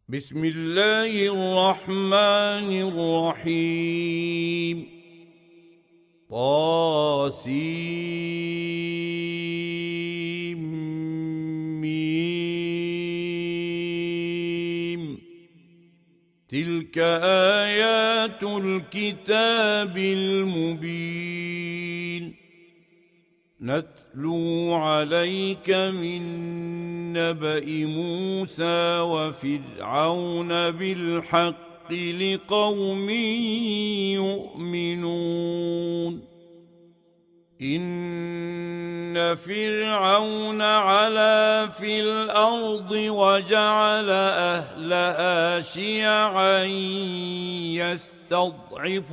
بسم الله الرحمن الرحيم طاسيم تلك آيات الكتاب المبين نتلو عليك من نبأ موسى وفرعون بالحق لقوم يؤمنون إن فرعون علا في الأرض وجعل أهلها شيعا يستضعف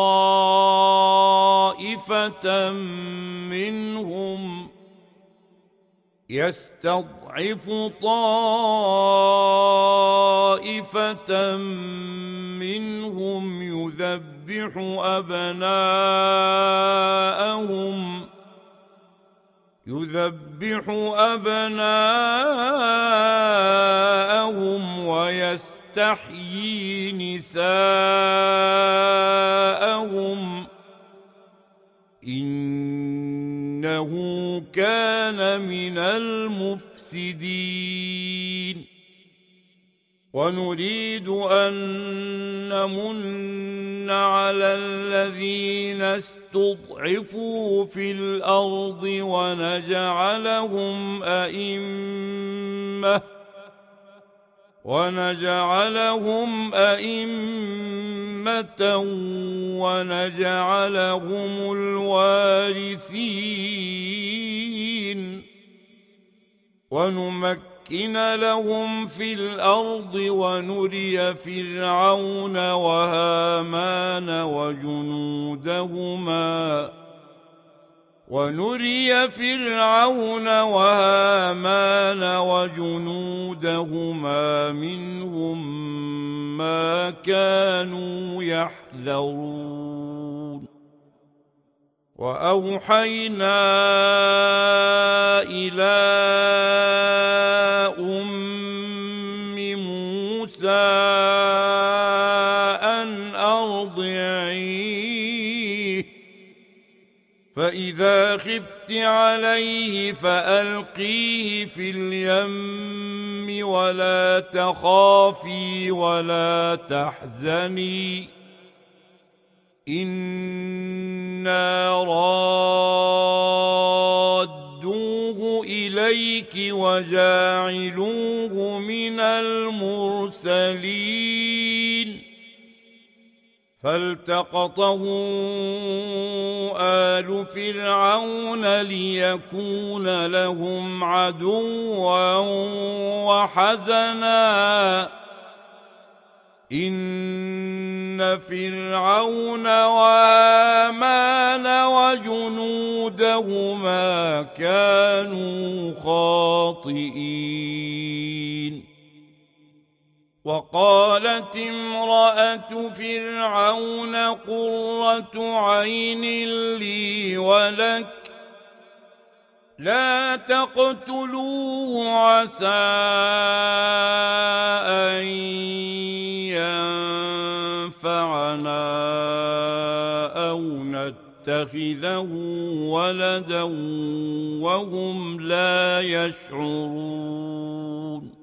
طائفة منهم يذبح أبناءهم ويستحيي نساءهم إنه كان من المفسدين ونريد أن نمن على الذين استضعفوا في الأرض ونجعلهم أئمة ونجعلهم الوارثين ونمكن لهم في الأرض ونري فرعون وهامان وجنودهما منهم ما كانوا يحذرون وأوحينا إلى أم موسى أن أرضعيه فإذا خفت عليه فألقيه في اليم ولا تخافي ولا تحزني إنا رادوه إليك وجاعلوه من المرسلين فالتقطه آل فرعون ليكون لهم عدوا وحزنا إن فرعون وهامان وجنودهما كانوا خاطئين وقالت امرأة فرعون قرة عين لي ولك لا تقتلوه عسى أن ينفعنا أو نتخذه ولدا وهم لا يشعرون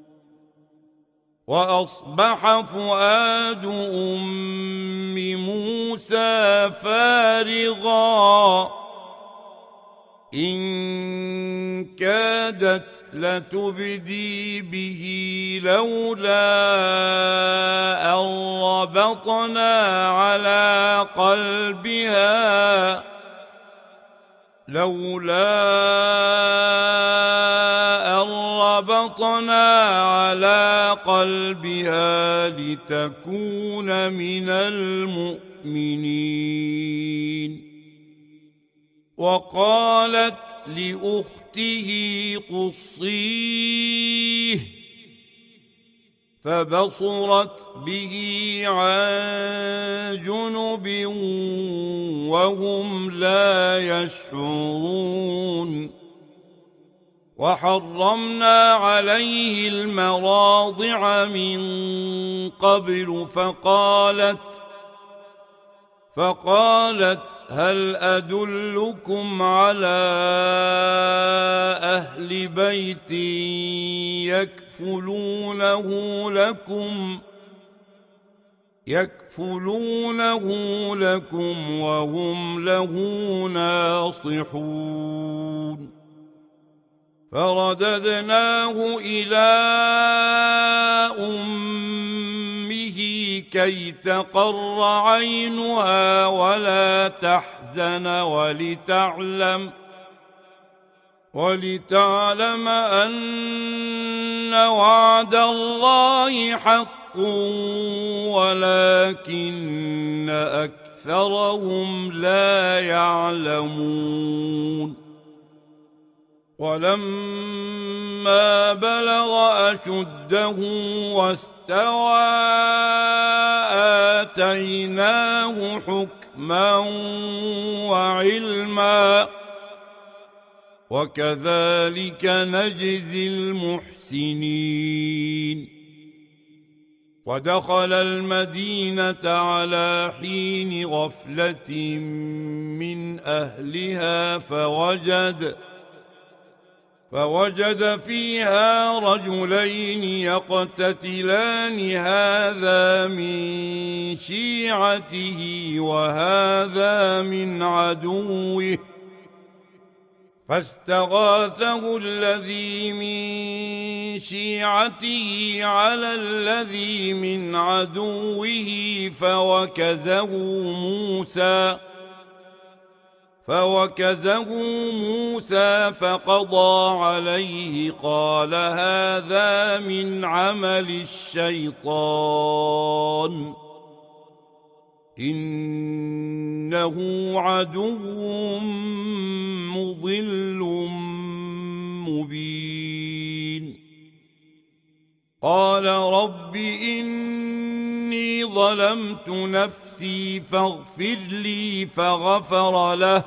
وأصبح فؤاد أم موسى فارغا إن كادت لتبدي به لولا أن ربطنا على قلبها لتكون من المؤمنين وقالت لأخته قصيه فبصرت به عن جنب وهم لا يشعرون وحرمنا عليه المراضع من قبل فقالت هل أدلكم على أهل بيت يكفلونه لكم وهم له ناصحون فرددناه إلى أمه كي تقر عينها ولا تحزن ولتعلم أن وعد الله حق ولكن أكثرهم لا يعلمون ولما بلغ أشده واستوى آتيناه حكما وعلما وكذلك نجزي المحسنين ودخل المدينة على حين غفلة من أهلها فوجد فيها رجلين يقتتلان هذا من شيعته وهذا من عدوه فاستغاثه الذي من شيعته على الذي من عدوه فوكزه موسى فقضى عليه قال هذا من عمل الشيطان إنه عدو مضل مبين قال رب إني ظلمت نفسي فاغفر لي فغفر له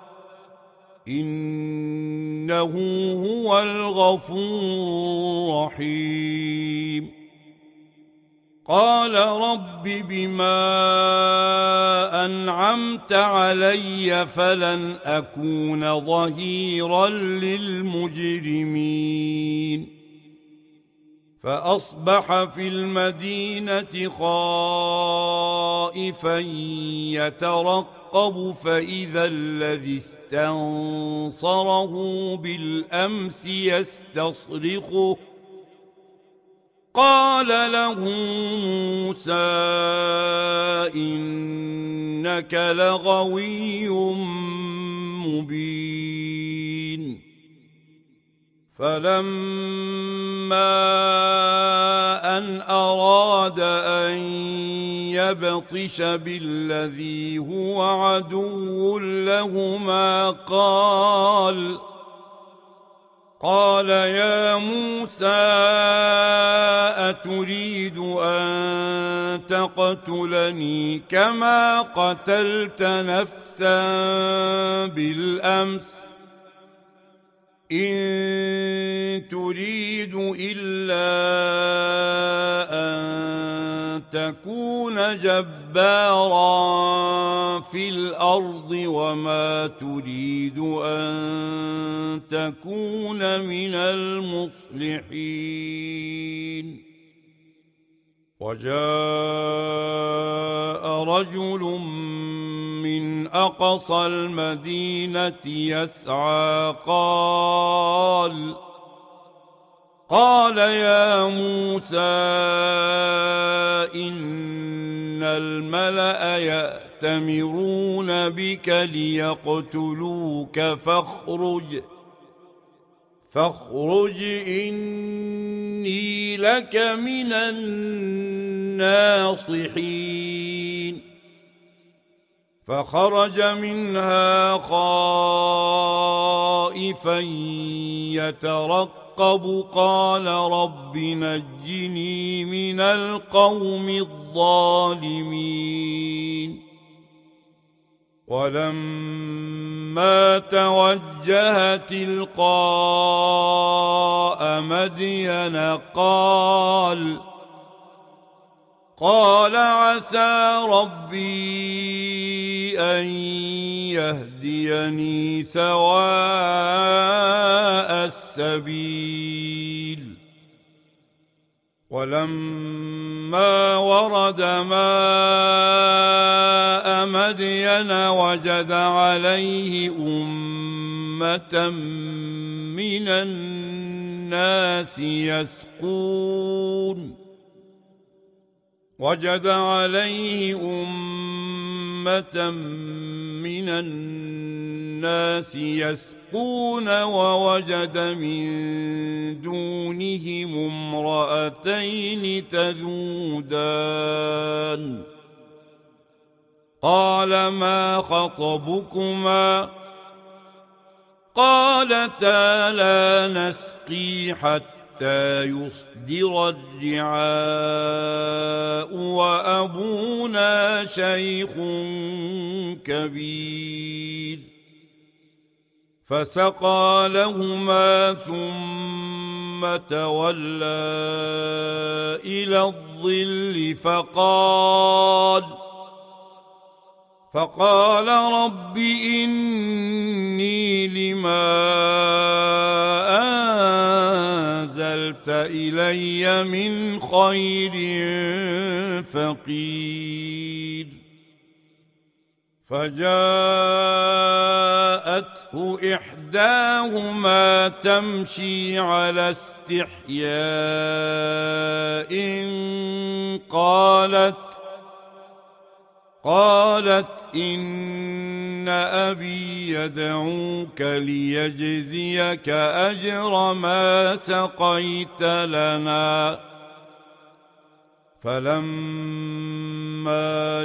إنه هو الغفور الرحيم قال رب بما أنعمت علي فلن أكون ظهيرا للمجرمين فأصبح في المدينة خائفا يترقب فإذا الذي استنصره بالأمس يستصرخه قال له موسى إنك لغوي مبين فلما أن أراد أن يبطش بالذي هو عدو لهما قال يا موسى أتريد أن تقتلني كما قتلت نفسا بالأمس إن تريد إلا أن تكون جبارا في الأرض وما تريد أن تكون من المصلحين وجاء رجل من أقصى المدينة يسعى قال يا موسى إن الملأ يأتمرون بك ليقتلوك فاخرج إني لك من الناصحين فخرج منها خائفا يترقب قال رب نجني من القوم الظالمين ولما توجه تلقاء مدين قال عسى ربي أن يهديني سواء السبيل ولما ورد ماء مدين وجد عليه أمة من الناس يسقون ووجد من دونهم امرأتين تذودان قال ما خطبكما قالتا لا نسقي حتى يصدر الرعاء وأبونا شيخ كبير فسقى لهما ثم تولى إلى الظل فقال رب إني لما أنزلت إلي من خير فقير فجاءته إحداهما تمشي على استحياء قالت إن أبي يدعوك ليجزيك أجر ما سقيت لنا فلما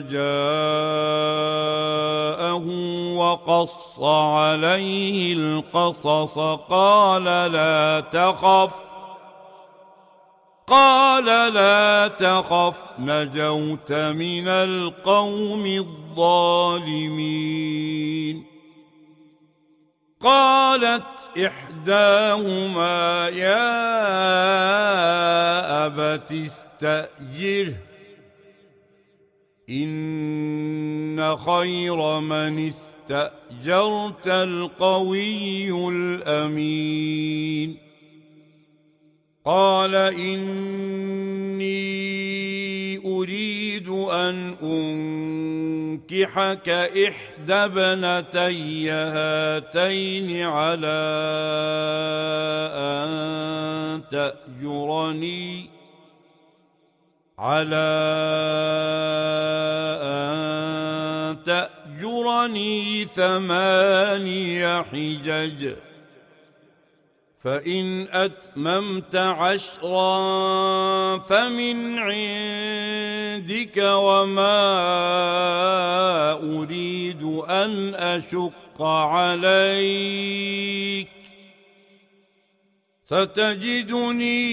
جاءه وقص عليه القصص قال لا تخف نجوت من القوم الظالمين قالت إحداهما يا أبت استأجره إن خير من استأجرت القوي الأمين قال إني أريد أن أنكحك إحدى ابنتي هاتين على أن تأجرني 8 حجج فإن أتممت 10 فمن عندك وما أريد أن أشق عليك ستجدني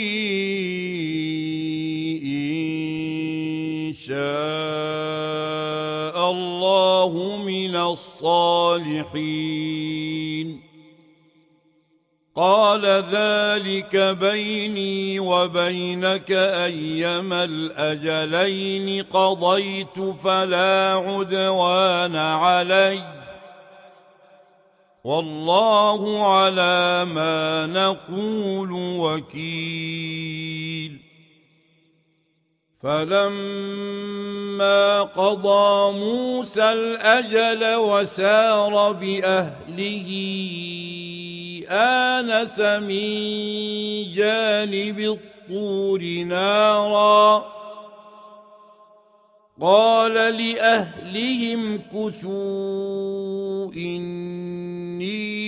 إن شاء الله من الصالحين قال ذلك بيني وبينك أيما الأجلين قضيت فلا عدوان علي والله على ما نقول وكيل فلما قضى موسى الأجل وسار بأهله آنس من جانب الطور نارا قال لأهلهم كثوا إني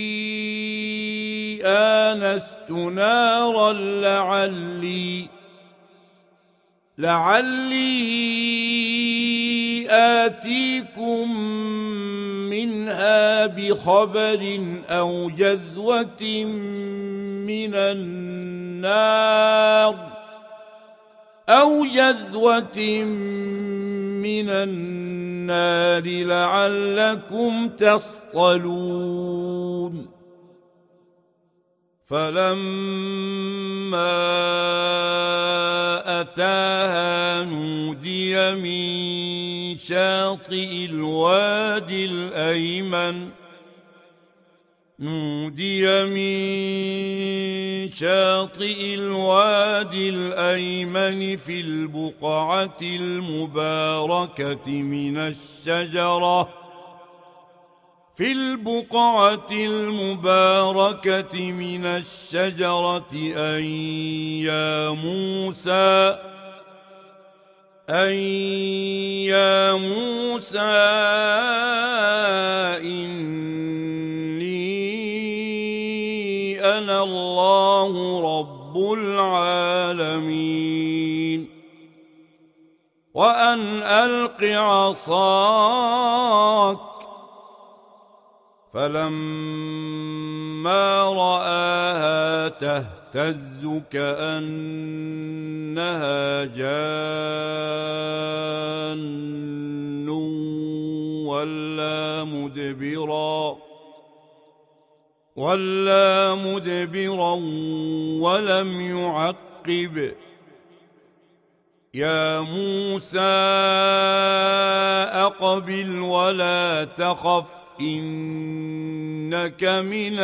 آنست نارا لعلي آتيكم منها بخبر أو جذوة من النار النار لعلكم تصطلون فلما أتاها نودي من شاطئ الوادي الأيمن في البقعة المباركة من الشجرة أن يا موسى إني أنا الله رب العالمين وأن ألق عصاك فلما رآها تهتز كأنها جان ولا مدبرا ولم يعقب يا موسى أقبل ولا تخف إنك من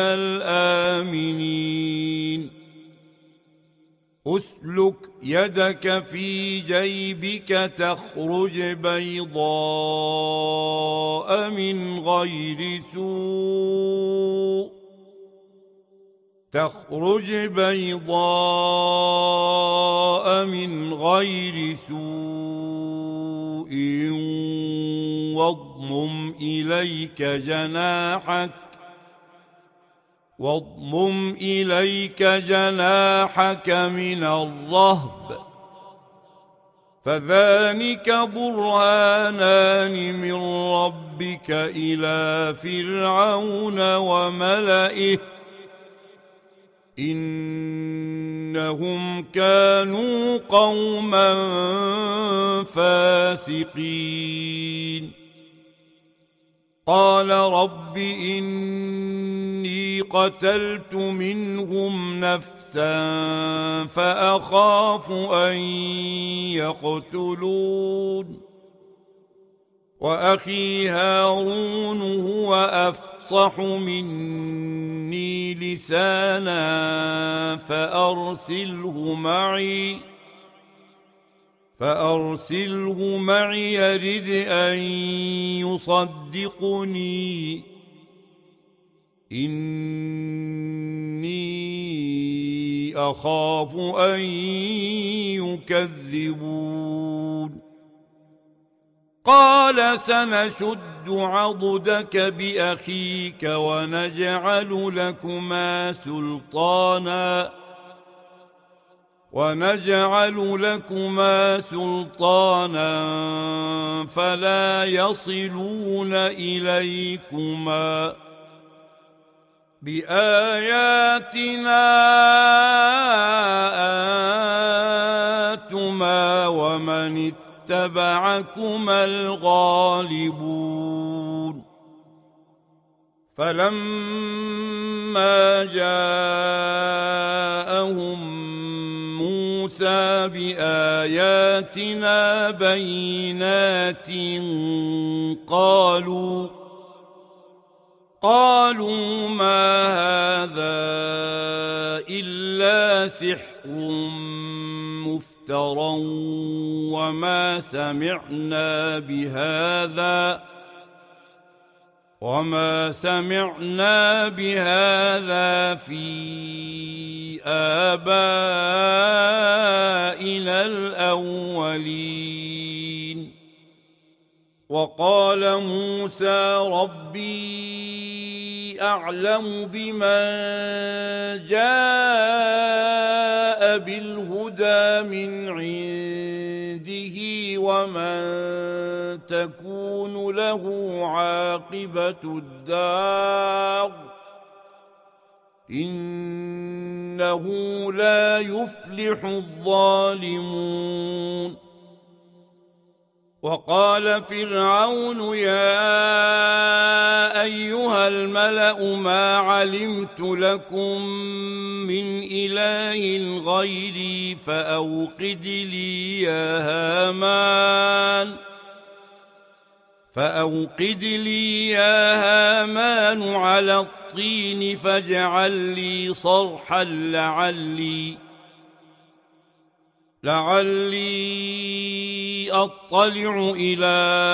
الآمنين أسلك يدك في جيبك تخرج بيضاء من غير سوء واضمم إليك جناحك من الرهب فذلك برهانان من ربك إلى فرعون وملئه إنهم كانوا قوما فاسقين قال رب إني قتلت منهم نفسا فأخاف أن يقتلون وأخي هارون هو أفصح مني لسانا فأرسله معي يرد أن يصدقني إني أخاف أن يكذبون قال سنشد عضدك بأخيك ونجعل لكما سلطانا فلا يصلون إليكما بآياتنا أنتما ومن اتبعكما الغالبون فلما جاءهم موسى بآياتنا بينات قالوا ما هذا إلا سحر مفترى وما سمعنا بهذا في آبائنا الأولين وقال موسى ربي أعلم بمن جاء بالهدى من عنده ومن تكون له عاقبة الدار إنه لا يفلح الظالمون وقال فرعون يا أيها الملأ ما علمت لكم من إله غيري فأوقد لي يا هامان على الطين فاجعل لي صرحا لعلي أطلع إلى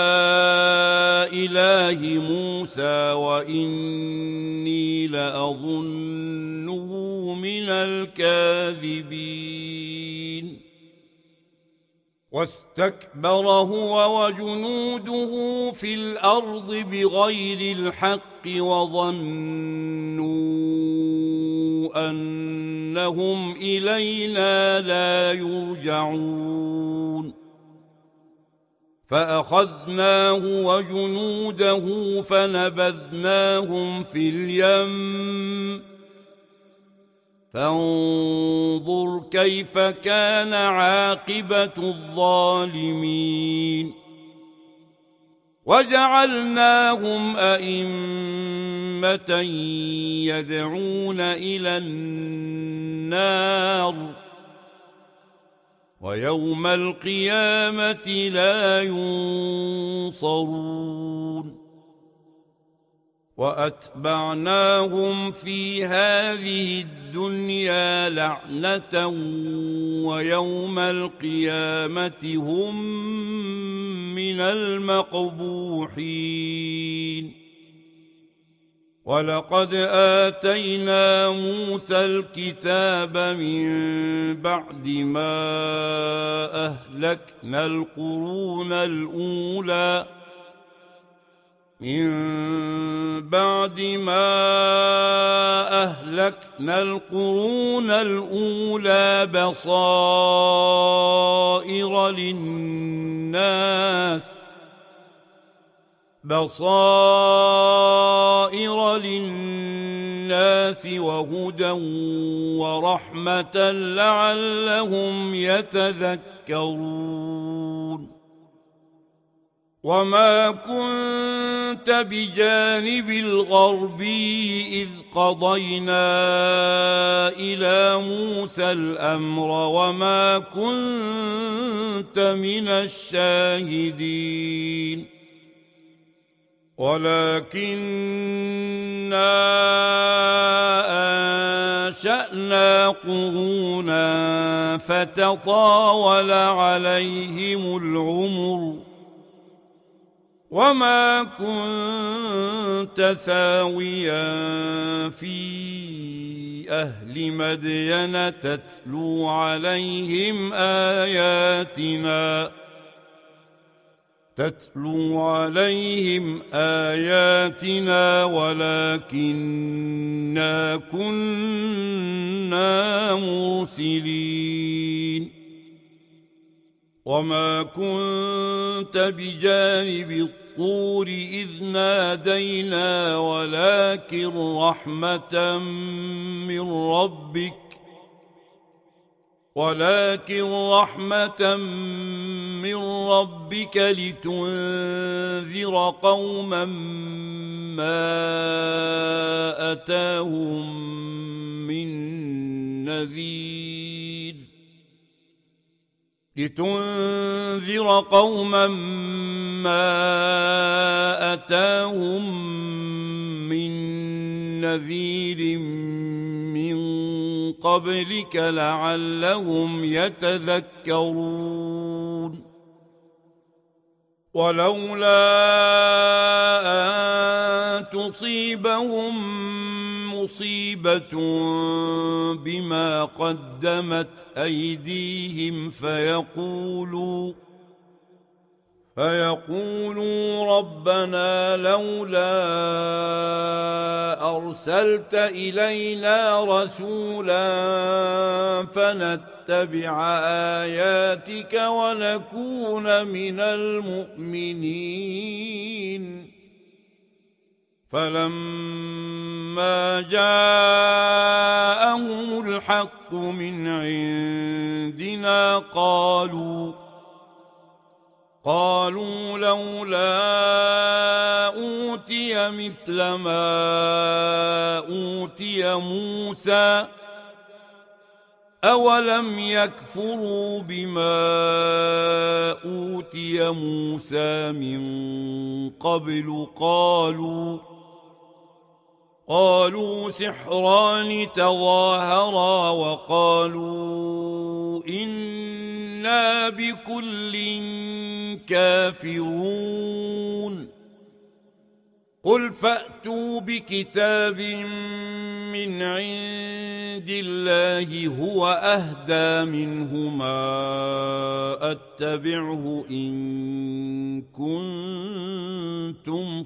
إله موسى وإني لأظنه من الكاذبين واستكبر هو وجنوده في الأرض بغير الحق وظنوا أنهم إلينا لا يرجعون فأخذناه وجنوده فنبذناهم في اليم فانظر كيف كان عاقبة الظالمين وجعلناهم أئمة يدعون إلى النار ويوم القيامة لا ينصرون وأتبعناهم في هذه الدنيا لعنة ويوم القيامة هم من المقبوحين ولقد آتينا موسى الكتاب من بعد ما أهلكنا القرون الأولى بصائر للناس وهدى ورحمة لعلهم يتذكرون وما كنت بجانب الغربي إذ قضينا إلى موسى الأمر وما كنت من الشاهدين ولكننا أنشأنا قرونا فتطاول عليهم العمر وما كنت ثاويا في أهل مدين تتلو عليهم آياتنا ولكننا كنا مرسلين وما كنت بجانب الطور إذ نادينا ولكن رحمة من ربك لتنذر قوما ما أتاهم من نذير من قبلك لعلهم يتذكرون ولولا أن تصيبهم مصيبة بما قدمت أيديهم فيقولوا ربنا لولا أرسلت إلينا رسولا فنتبع آياتك ونكون من المؤمنين فلما جاءهم الحق من عندنا قالوا لولا أوتي مثل ما أوتي موسى أولم يكفروا بما أوتي موسى من قبل قالوا سحران تظاهرا وقالوا إنا بكل كافرون قل فأتوا بكتاب من عند الله هو أهدى منهما أتبعه إن كنتم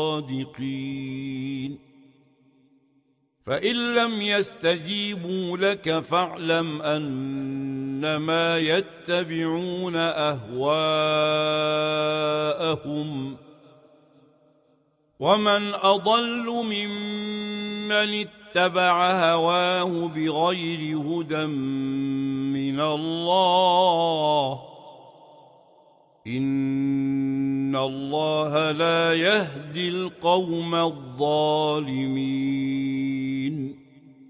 صادقين فإن لم يستجيبوا لك فاعلم أنما يتبعون أهواءهم ومن أضل ممن اتبع هواه بغير هدى من الله إن الله لا يهدي القوم الظالمين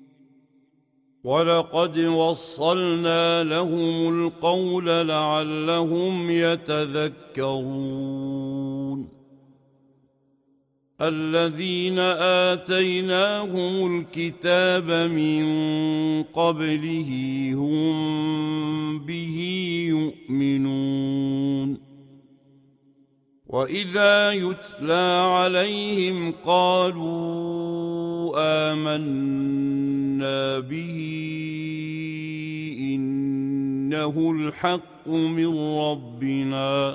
ولقد وصلنا لهم القول لعلهم يتذكرون الذين آتيناهم الكتاب من قبله هم به يؤمنون وإذا يتلى عليهم قالوا آمنا به إنه الحق من ربنا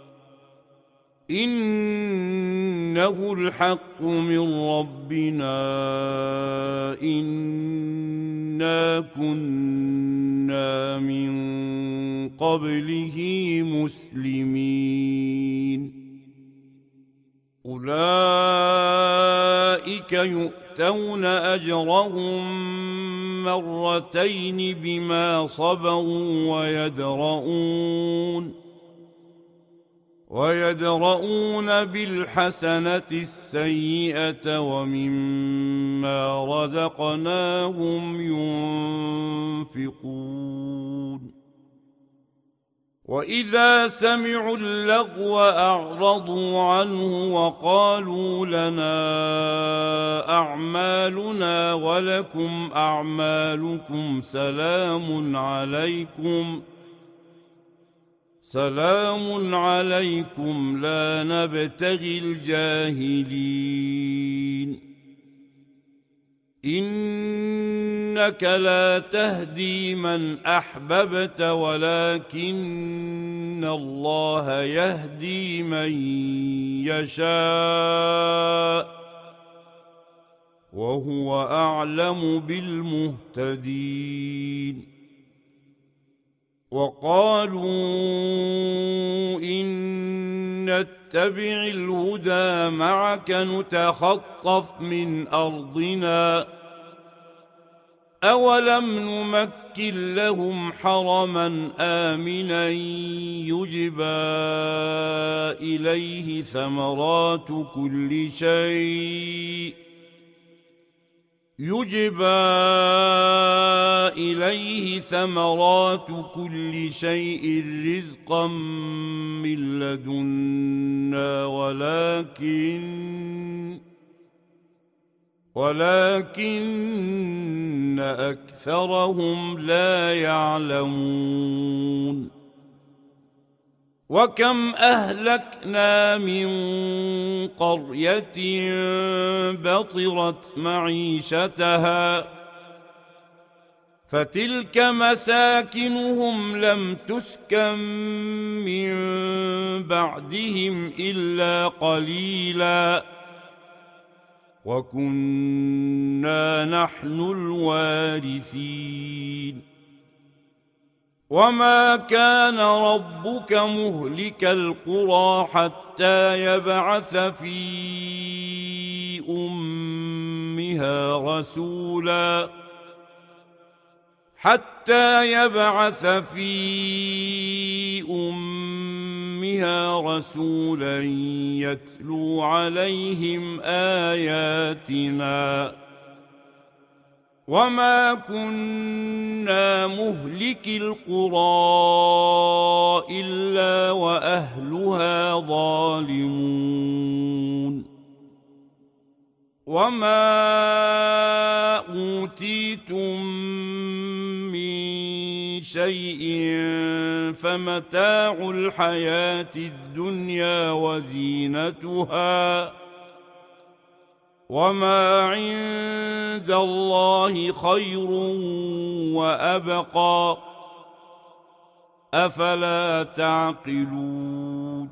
إنا كنا من قبله مسلمين أولئك يؤتون أجرهم مرتين بما صبروا ويدرؤون بالحسنة السيئة ومما رزقناهم ينفقون وإذا سمعوا اللغو أعرضوا عنه وقالوا لنا أعمالنا ولكم أعمالكم سلام عليكم لا نبتغي الجاهلين إنك لا تهدي من أحببت ولكن الله يهدي من يشاء وهو أعلم بالمهتدين وقالوا إن نتبع الهدى معك نتخطف من أرضنا أولم نمكن لهم حرما آمنا يجبى إليه ثمرات كل شيء رزقا من لدنا ولكن أكثرهم لا يعلمون وكم أهلكنا من قرية بطرت معيشتها فتلك مساكنهم لم تسكن من بعدهم إلا قليلا وكنا نحن الوارثين وما كان ربك مهلك القرى حتى يبعث في أمها فيها رسولا يتلو عليهم آياتنا وما كنا مهلكي القرى إلا وأهلها ظالمون وما أوتيتم من شيء فمتاع الحياة الدنيا وزينتها وما عند الله خير وأبقى أفلا تعقلون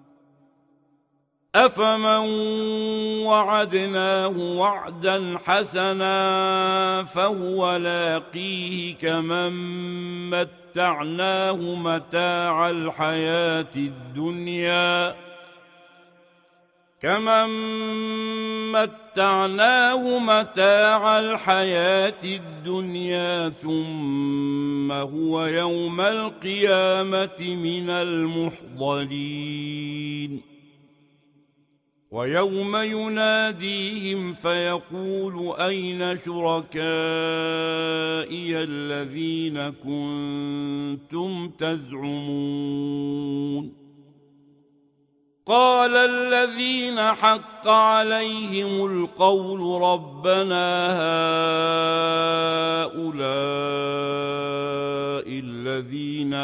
أفمن وعدناه وعدا حسنا فهو لاقيه كمن متعناه متاع الحياة الدنيا ثم هو يوم القيامة من المحضرين ويوم يناديهم فيقول أين شركائي الذين كنتم تزعمون قال الذين حق عليهم القول ربنا هؤلاء الذين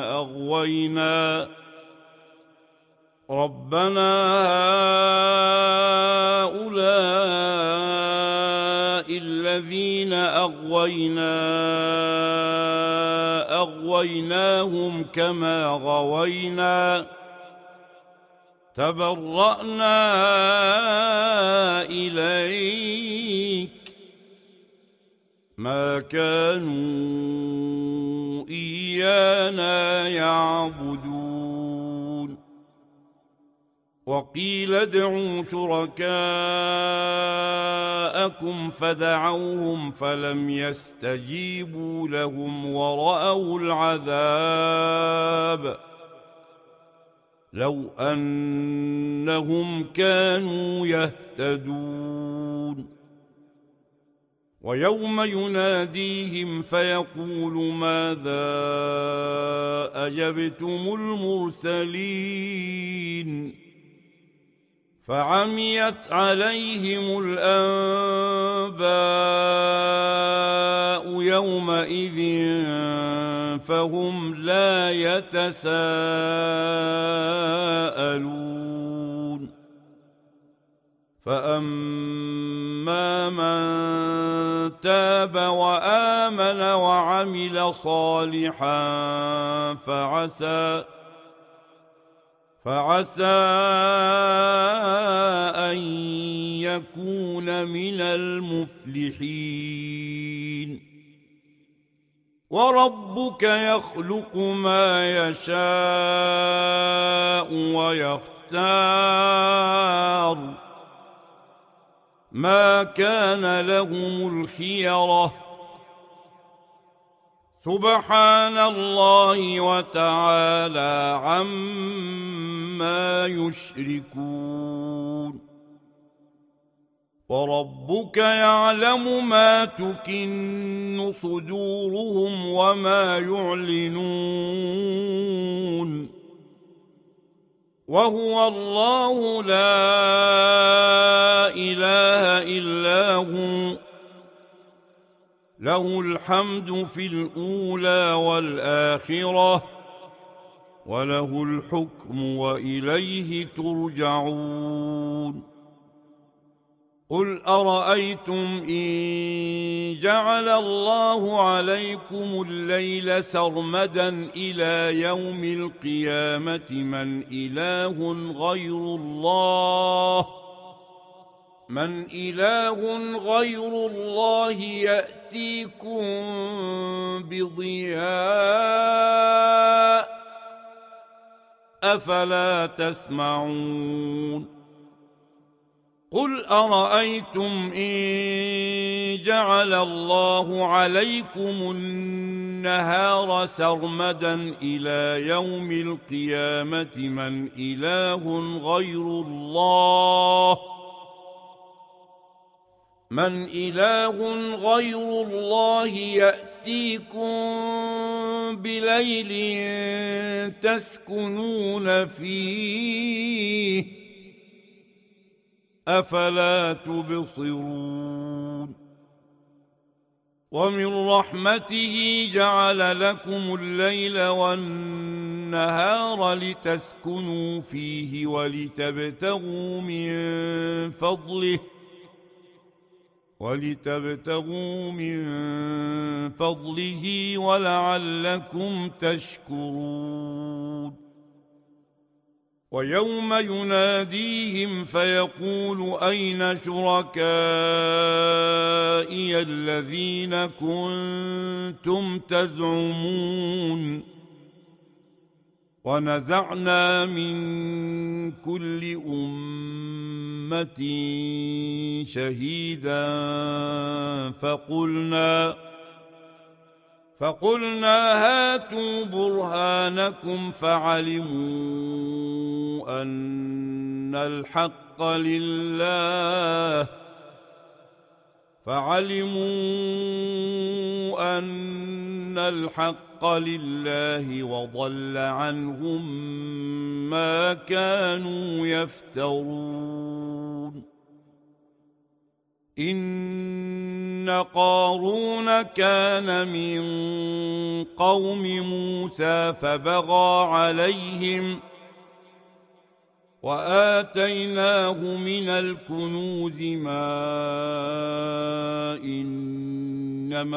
أغويناهم كما غوينا تبرأنا إليك ما كانوا إيانا يعبدون وقيل ادعوا شركاءكم فدعوهم فلم يستجيبوا لهم ورأوا العذاب لو أنهم كانوا يهتدون ويوم يناديهم فيقول ماذا أجبتم المرسلين فعميت عليهم الأنباء يومئذ فهم لا يتساءلون فأما من تاب وآمن وعمل صالحا فعسى أن يكون من المفلحين وربك يخلق ما يشاء ويختار ما كان لهم الخيرة سبحان الله وتعالى عما يشركون وربك يعلم ما تكن صدورهم وما يعلنون وهو الله لا إله إلا هو له الحمد في الأولى والآخرة وله الحكم وإليه ترجعون قل أرأيتم إن جعل الله عليكم الليل سرمدا إلى يوم القيامة من إله غير الله يأتيكم بضياء أفلا تسمعون قل أرأيتم إن جعل الله عليكم النهار سرمدا إلى يوم القيامة من إله غير الله يأتيكم بليل تسكنون فيه أفلا تبصرون ومن رحمته جعل لكم الليل والنهار لتسكنوا فيه ولتبتغوا من فضله ولعلكم تشكرون ويوم يناديهم فيقول أين شركائي الذين كنتم تزعمون ونزعنا من كل أمة شهيدا فقلنا هاتوا برهانكم فعلموا أن الحق لله وضل عنهم ما كانوا يفترون إن قارون كان من قوم موسى فبغى عليهم وآتيناه من الكنوز ما إن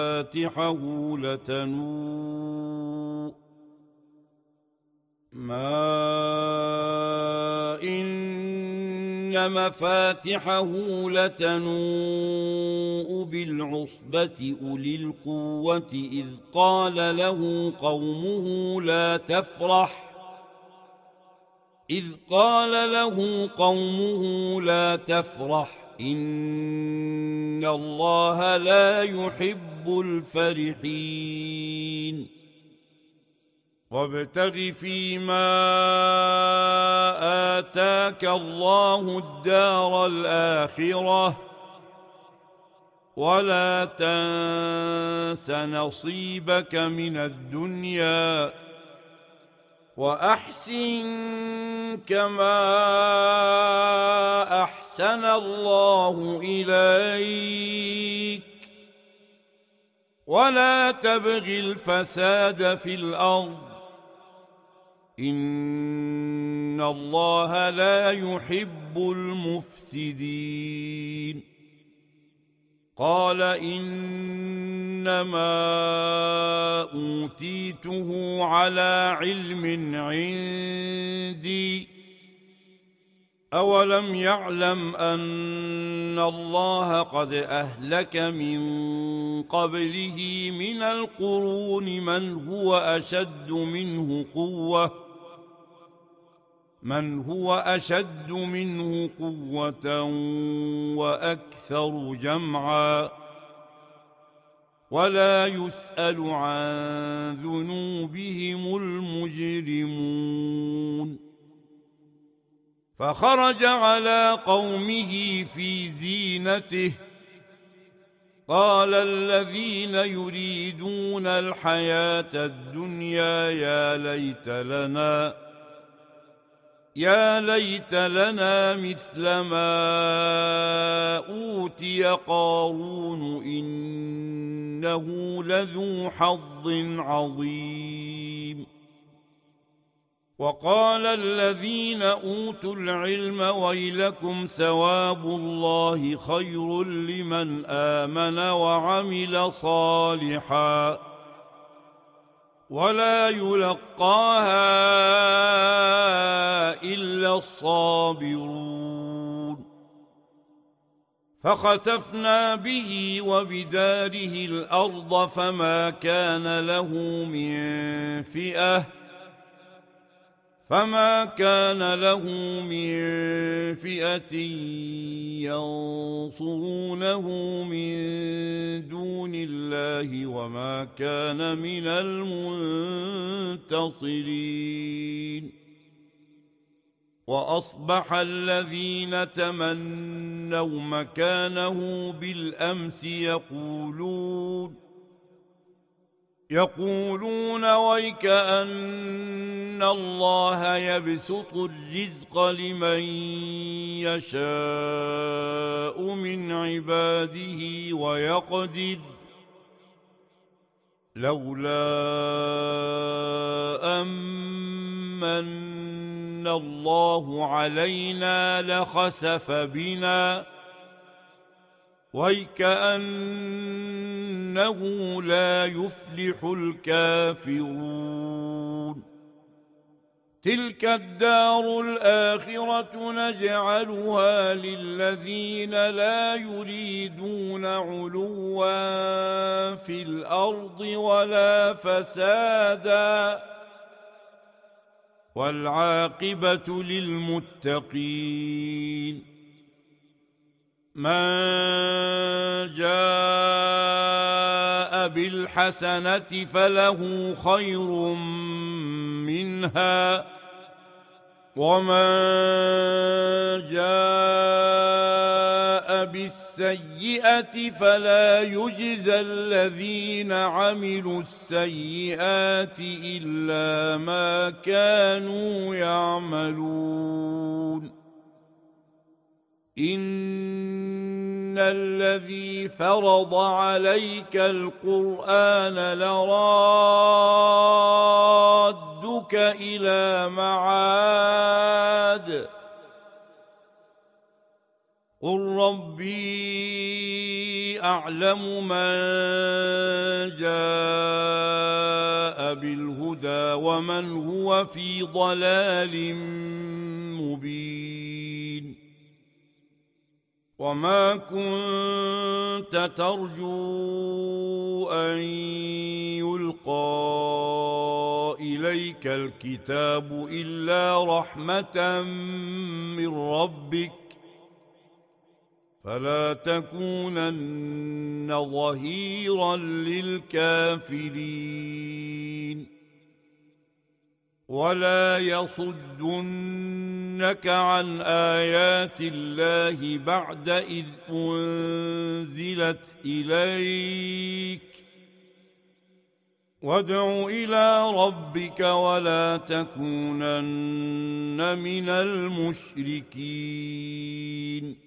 مفاتحه لتنوء بالعصبة أولي القوة إذ قال له قومه لا تفرح إن الله لا يحب الفرحين وابتغ فيما آتاك الله الدار الآخرة ولا تنس نصيبك من الدنيا وأحسن كما أحسن الله إليك ولا تبغ الفساد في الأرض إن الله لا يحب المفسدين قال إنما أوتيته على علم عندي أولم يعلم أن الله قد أهلك من قبله من القرون من هو أشد منه قوة وأكثر جمعا ولا يسأل عن ذنوبهم المجرمون فخرج على قومه في زينته قال الذين يريدون الحياة الدنيا يا ليت لنا مثل ما أوتي قارون إنه لذو حظ عظيم وقال الذين أوتوا العلم ويلكم ثواب الله خير لمن آمن وعمل صالحا ولا يلقاها إلا الصابرون فخسفنا به وبداره الأرض فما كان له من فما كان له من فئة ينصرونه من دون الله وما كان من المنتصرين. وأصبح الذين تمنوا مكانه بالأمس يقولون ويك أن الله يبسط الرزق لمن يشاء من عباده ويقدر لولا أمن الله علينا لخسف بنا ويكأنه لا يفلح الكافرون. تلك الدار الآخرة نجعلها للذين لا يريدون علوا في الأرض ولا فسادا والعاقبة للمتقين. من جاء بالحسنة فله خير منها ومن جاء بالسيئة فلا يجزى الذين عملوا السيئات إلا ما كانوا يعملون. إن الذي فرض عليك القرآن لرادك إلى معاد قل ربي أعلم من جاء بالهدى ومن هو في ضلال مبين. وما كنت ترجو أن يلقى إليك الكتاب إلا رحمة من ربك فلا تكونن ظهيرا للكافرين. ولا يصدنك عن آيات الله بعد إذ أنزلت إليك وادع إلى ربك ولا تكونن من المشركين.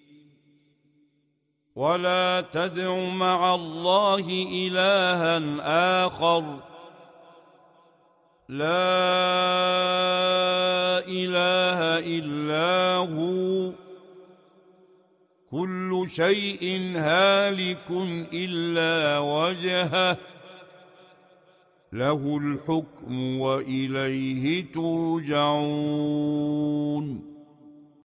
ولا تدع مع الله إلها آخر لا إله إلا هو كل شيء هالك إلا وجهه له الحكم وإليه ترجعون.